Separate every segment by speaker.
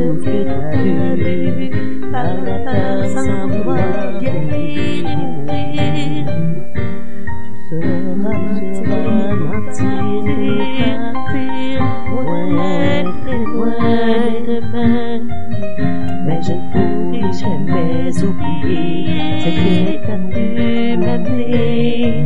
Speaker 1: tout que t'as vu, par la peur sans vouloir vieillir et mourir. Tu sauras mentir et partir, loin, très loin de demain. Mais je ne pourrai jamais oublier ce que t'as pu m'amener.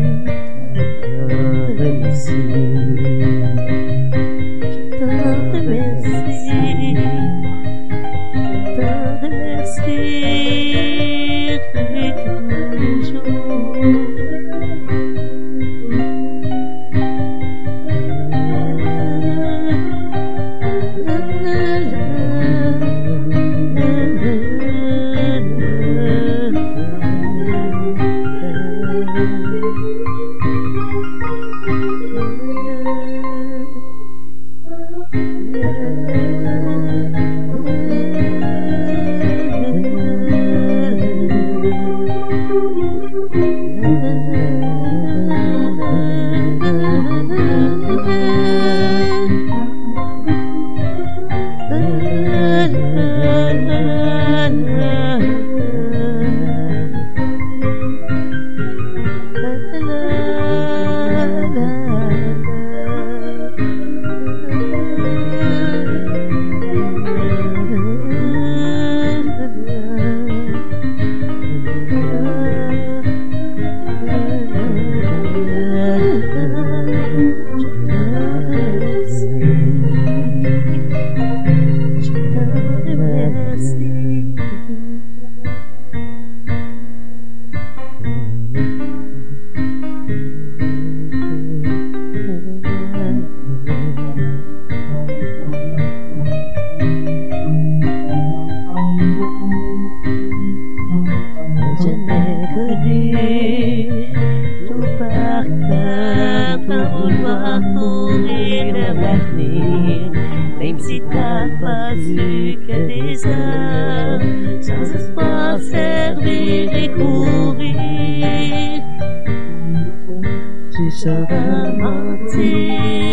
Speaker 1: Même si t'as pas eu que des heures, sans espoir servir et courir, tu sauras mentir